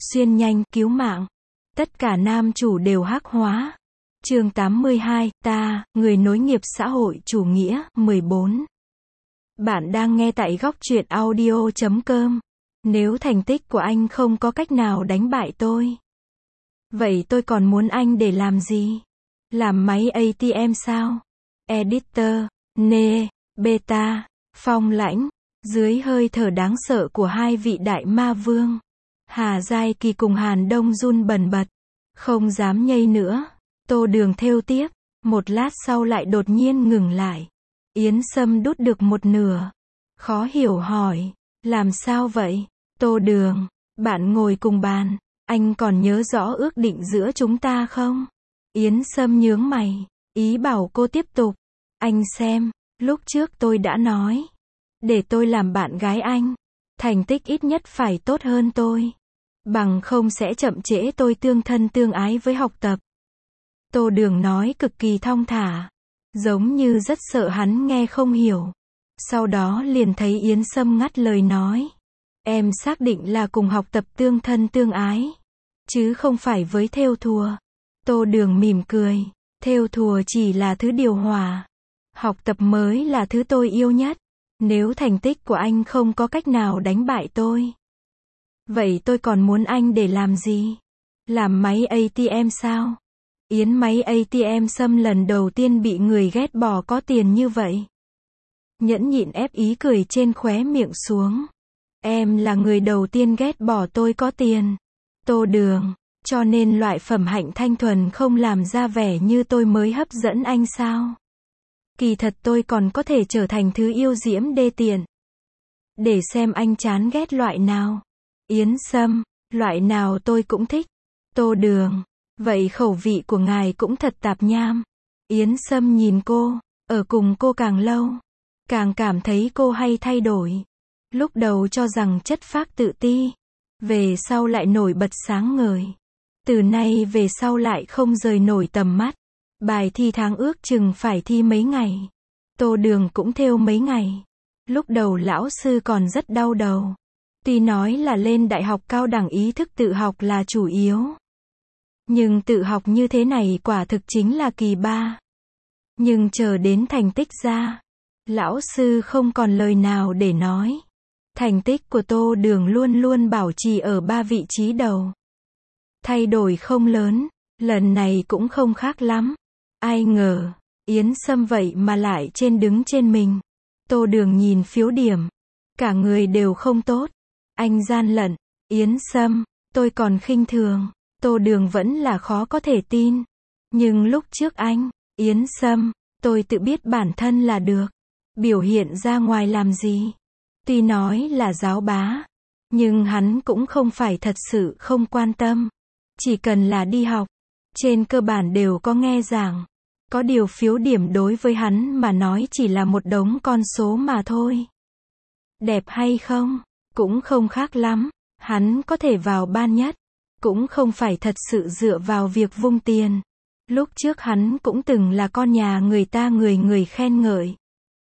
xuyên nhanh, cứu mạng. Tất cả nam chủ đều hắc hóa. Chương 82, ta, người nối nghiệp xã hội chủ nghĩa, 14. Bạn đang nghe tại góc truyện audio.com. Nếu thành tích của anh không có cách nào đánh bại tôi, vậy tôi còn muốn anh để làm gì? Làm máy ATM sao? Editor, Nê, Beta, Phong Lãnh. Dưới hơi thở đáng sợ của hai vị đại ma vương, Hà Giai Kỳ cùng Hàn Đông run bần bật, không dám nhây nữa. Tô Đường thêu tiếp, một lát sau lại đột nhiên ngừng lại. Yến Sâm đút được một nửa, khó hiểu hỏi, làm sao vậy? Tô Đường, bạn ngồi cùng bàn, anh còn nhớ rõ ước định giữa chúng ta không? Yến Sâm nhướng mày, ý bảo cô tiếp tục. Anh xem, lúc trước tôi đã nói, để tôi làm bạn gái anh, thành tích ít nhất phải tốt hơn tôi, bằng không sẽ chậm trễ tôi tương thân tương ái với học tập. Tô Đường nói cực kỳ thong thả, giống như rất sợ hắn nghe không hiểu. Sau đó liền thấy Yến Sâm ngắt lời nói, em xác định là cùng học tập tương thân tương ái, chứ không phải với thêu thùa. Tô Đường mỉm cười, thêu thùa chỉ là thứ điều hòa, học tập mới là thứ tôi yêu nhất. Nếu thành tích của anh không có cách nào đánh bại tôi, vậy tôi còn muốn anh để làm gì? Làm máy ATM sao? Yến máy ATM Sâm lần đầu tiên bị người ghét bỏ có tiền như vậy. Nhẫn nhịn ép ý cười trên khóe miệng xuống. Em là người đầu tiên ghét bỏ tôi có tiền. Tô Đường, cho nên loại phẩm hạnh thanh thuần không làm ra vẻ như tôi mới hấp dẫn anh sao? Kỳ thật tôi còn có thể trở thành thứ yêu diễm đê tiện. Để xem anh chán ghét loại nào. Yến Sâm, loại nào tôi cũng thích. Tô Đường, vậy khẩu vị của ngài cũng thật tạp nham. Yến Sâm nhìn cô, ở cùng cô càng lâu, càng cảm thấy cô hay thay đổi. Lúc đầu cho rằng chất phác tự ti, về sau lại nổi bật sáng ngời. Từ nay về sau lại không rời nổi tầm mắt. Bài thi tháng ước chừng phải thi mấy ngày. Tô Đường cũng thêu mấy ngày. Lúc đầu lão sư còn rất đau đầu. Tuy nói là lên đại học cao đẳng ý thức tự học là chủ yếu, nhưng tự học như thế này quả thực chính là kỳ ba. Nhưng chờ đến thành tích ra, lão sư không còn lời nào để nói. Thành tích của Tô Đường luôn luôn bảo trì ở 3 vị trí đầu. Thay đổi không lớn, lần này cũng không khác lắm. Ai ngờ, Yến Sâm vậy mà lại đứng trên mình. Tô Đường nhìn phiếu điểm, cả người đều không tốt. Anh gian lận. Yến Sâm, tôi còn khinh thường. Tô Đường vẫn là khó có thể tin. Nhưng lúc trước anh, Yến Sâm, tôi tự biết bản thân là được. Biểu hiện ra ngoài làm gì? Tuy nói là giáo bá, nhưng hắn cũng không phải thật sự không quan tâm. Chỉ cần là đi học, trên cơ bản đều có nghe giảng. Có điều phiếu điểm đối với hắn mà nói chỉ là một đống con số mà thôi. Đẹp hay không, cũng không khác lắm. Hắn có thể vào ban nhất, cũng không phải thật sự dựa vào việc vung tiền. Lúc trước hắn cũng từng là con nhà người ta người khen ngợi.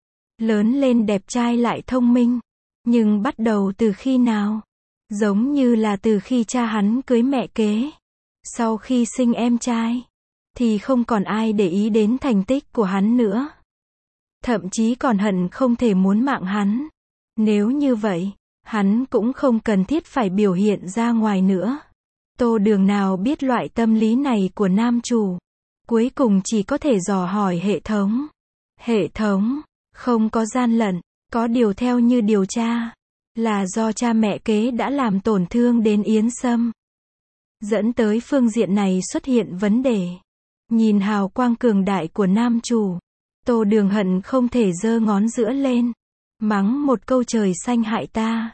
Lớn lên đẹp trai lại thông minh. Nhưng bắt đầu từ khi nào? Giống như là từ khi cha hắn cưới mẹ kế. Sau khi sinh em trai, thì không còn ai để ý đến thành tích của hắn nữa. Thậm chí còn hận không thể muốn mạng hắn. Nếu như vậy, hắn cũng không cần thiết phải biểu hiện ra ngoài nữa. Tô Đường nào biết loại tâm lý này của nam chủ. Cuối cùng chỉ có thể dò hỏi hệ thống. Hệ thống, không có gian lận, có điều theo như điều tra, là do cha mẹ kế đã làm tổn thương đến Yến Sâm, dẫn tới phương diện này xuất hiện vấn đề. Nhìn hào quang cường đại của nam chủ, Tô Đường hận không thể giơ ngón giữa lên, mắng một câu trời xanh hại ta.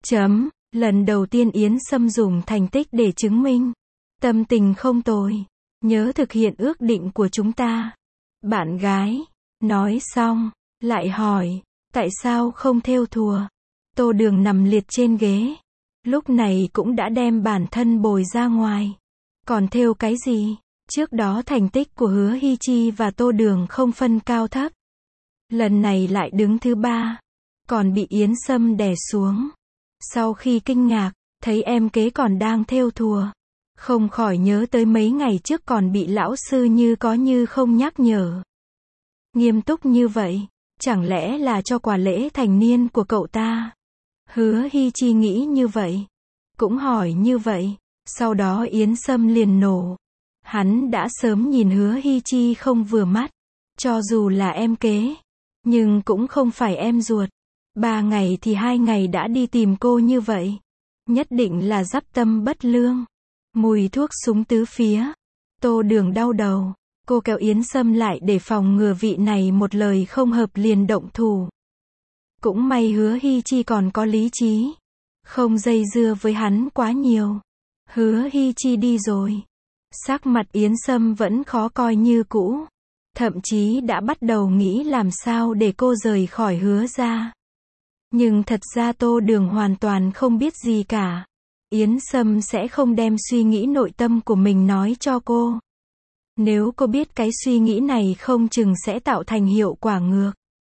Lần đầu tiên Yến Sâm dùng thành tích để chứng minh tâm tình không tồi, nhớ thực hiện ước định của chúng ta. Bạn gái, nói xong, lại hỏi, tại sao không thêu thùa? Tô Đường nằm liệt trên ghế, lúc này cũng đã đem bản thân bồi ra ngoài. Còn thêu cái gì? Trước đó thành tích của Hứa Hy Chi và Tô Đường không phân cao thấp. Lần này lại đứng thứ 3, còn bị Yến Sâm đè xuống. Sau khi kinh ngạc, thấy em kế còn đang thêu thùa. Không khỏi nhớ tới mấy ngày trước còn bị lão sư như có như không nhắc nhở. Nghiêm túc như vậy, chẳng lẽ là cho quà lễ thành niên của cậu ta? Hứa Hi Chi nghĩ như vậy, cũng hỏi như vậy, sau đó Yến Sâm liền nổ. Hắn đã sớm nhìn Hứa Hi Chi không vừa mắt, cho dù là em kế, nhưng cũng không phải em ruột. 3 ngày thì 2 ngày đã đi tìm cô như vậy, nhất định là dắp tâm bất lương. Mùi thuốc súng tứ phía. Tô Đường đau đầu, cô kéo Yến Sâm lại để phòng ngừa vị này một lời không hợp liền động thủ. Cũng may Hứa Hi Chi còn có lý trí, không dây dưa với hắn quá nhiều. Hứa Hi Chi đi rồi, sắc mặt Yến Sâm vẫn khó coi như cũ, thậm chí đã bắt đầu nghĩ làm sao để cô rời khỏi Hứa gia. Nhưng thật ra Tô Đường hoàn toàn không biết gì cả. Yến Sâm sẽ không đem suy nghĩ nội tâm của mình nói cho cô. Nếu cô biết cái suy nghĩ này không chừng sẽ tạo thành hiệu quả ngược.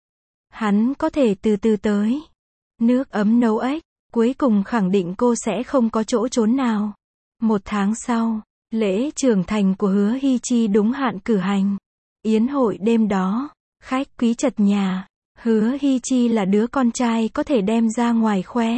Hắn có thể từ từ tới. Nước ấm nấu ếch, cuối cùng khẳng định cô sẽ không có chỗ trốn nào. 1 tháng sau, lễ trưởng thành của Hứa Hi Chi đúng hạn cử hành. Yến hội đêm đó, khách quý chật nhà. Hứa Hi Chi là đứa con trai có thể đem ra ngoài khoe.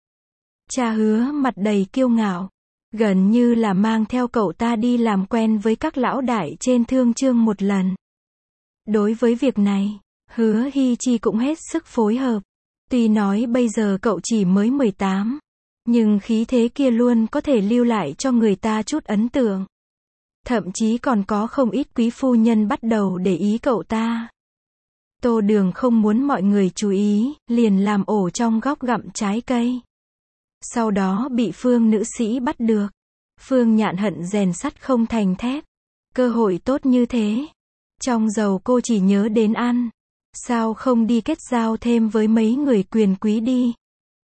Cha Hứa mặt đầy kiêu ngạo, gần như là mang theo cậu ta đi làm quen với các lão đại trên thương chương một lần. Đối với việc này, Hứa Hi Chi cũng hết sức phối hợp. Tuy nói bây giờ cậu chỉ mới 18, nhưng khí thế kia luôn có thể lưu lại cho người ta chút ấn tượng. Thậm chí còn có không ít quý phu nhân bắt đầu để ý cậu ta. Tô Đường không muốn mọi người chú ý, liền làm ổ trong góc gặm trái cây. Sau đó bị Phương nữ sĩ bắt được. Phương Nhạn hận rèn sắt không thành thép. Cơ hội tốt như thế, trong giàu cô chỉ nhớ đến ăn. Sao không đi kết giao thêm với mấy người quyền quý đi?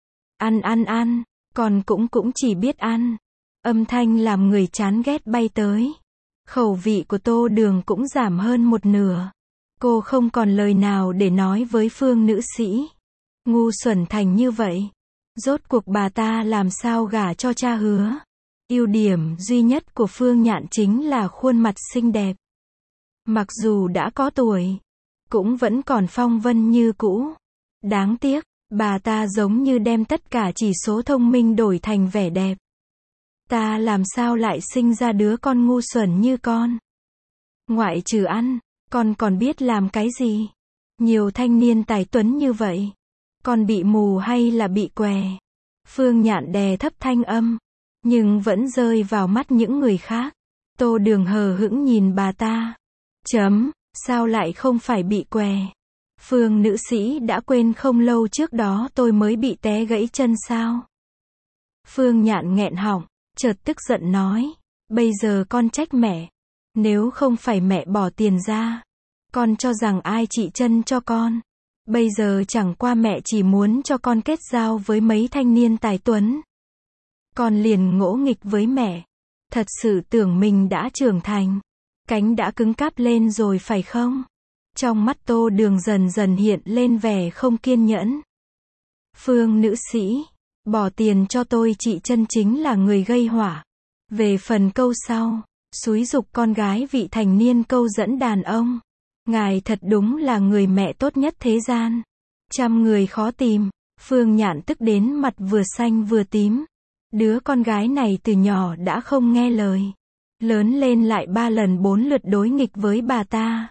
Ăn, còn cũng chỉ biết ăn. Âm thanh làm người chán ghét bay tới. Khẩu vị của Tô Đường cũng giảm hơn 1/2. Cô không còn lời nào để nói với Phương nữ sĩ. Ngu xuẩn thành như vậy. Rốt cuộc bà ta làm sao gả cho cha Hứa. Ưu điểm duy nhất của Phương Nhạn chính là khuôn mặt xinh đẹp. Mặc dù đã có tuổi, cũng vẫn còn phong vân như cũ. Đáng tiếc, bà ta giống như đem tất cả chỉ số thông minh đổi thành vẻ đẹp. Ta làm sao lại sinh ra đứa con ngu xuẩn như con? Ngoại trừ ăn, con còn biết làm cái gì? Nhiều thanh niên tài tuấn như vậy, con bị mù hay là bị què? Phương Nhạn đè thấp thanh âm, nhưng vẫn rơi vào mắt những người khác. Tô Đường hờ hững nhìn bà ta. Sao lại không phải bị què? Phương nữ sĩ đã quên không lâu trước đó tôi mới bị té gãy chân sao? Phương Nhạn nghẹn họng, chợt tức giận nói, bây giờ con trách mẹ. Nếu không phải mẹ bỏ tiền ra, con cho rằng ai trị chân cho con? Bây giờ chẳng qua mẹ chỉ muốn cho con kết giao với mấy thanh niên tài tuấn. Con liền ngỗ nghịch với mẹ. Thật sự tưởng mình đã trưởng thành. Cánh đã cứng cáp lên rồi phải không? Trong mắt Tô Đường dần dần hiện lên vẻ không kiên nhẫn. Phương nữ sĩ, bỏ tiền cho tôi trị chân chính là người gây họa. Về phần câu sau, xúi giục con gái vị thành niên câu dẫn đàn ông. Ngài thật đúng là người mẹ tốt nhất thế gian. 100 người khó tìm. Phương Nhạn tức đến mặt vừa xanh vừa tím. Đứa con gái này từ nhỏ đã không nghe lời. Lớn lên lại 3 lần 4 lượt đối nghịch với bà ta.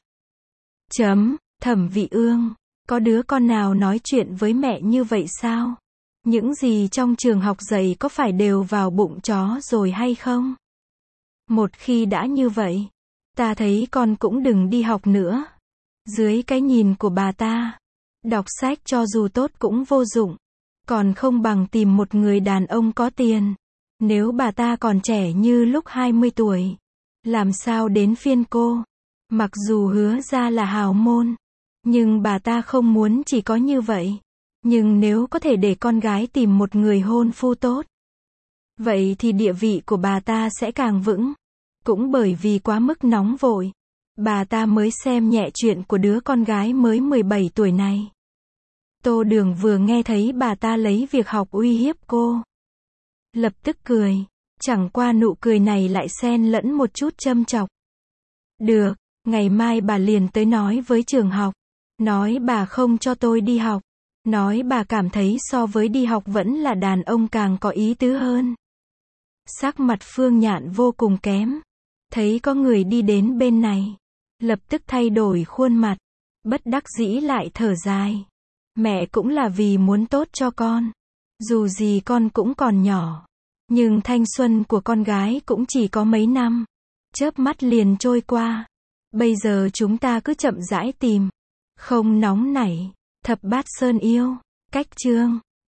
Thẩm Vị Ương, có đứa con nào nói chuyện với mẹ như vậy sao? Những gì trong trường học dạy có phải đều vào bụng chó rồi hay không? Một khi đã như vậy, ta thấy con cũng đừng đi học nữa. Dưới cái nhìn của bà ta, đọc sách cho dù tốt cũng vô dụng, còn không bằng tìm một người đàn ông có tiền. Nếu bà ta còn trẻ như lúc 20 tuổi, làm sao đến phiên cô? Mặc dù Hứa ra là hào môn, nhưng bà ta không muốn chỉ có như vậy. Nhưng nếu có thể để con gái tìm một người hôn phu tốt, vậy thì địa vị của bà ta sẽ càng vững. Cũng bởi vì quá mức nóng vội, bà ta mới xem nhẹ chuyện của đứa con gái mới 17 tuổi này. Tô Đường vừa nghe thấy bà ta lấy việc học uy hiếp cô, lập tức cười. Chẳng qua nụ cười này lại xen lẫn một chút châm chọc. Được, ngày mai bà liền tới nói với trường học. Nói bà không cho tôi đi học. Nói bà cảm thấy so với đi học vẫn là đàn ông càng có ý tứ hơn. Sắc mặt Phương Nhạn vô cùng kém. Thấy có người đi đến bên này. Lập tức thay đổi khuôn mặt. Bất đắc dĩ lại thở dài. Mẹ cũng là vì muốn tốt cho con. Dù gì con cũng còn nhỏ. Nhưng thanh xuân của con gái cũng chỉ có mấy năm. Chớp mắt liền trôi qua. Bây giờ chúng ta cứ chậm rãi tìm. Không nóng nảy. Thập bát sơn yêu. Cách chương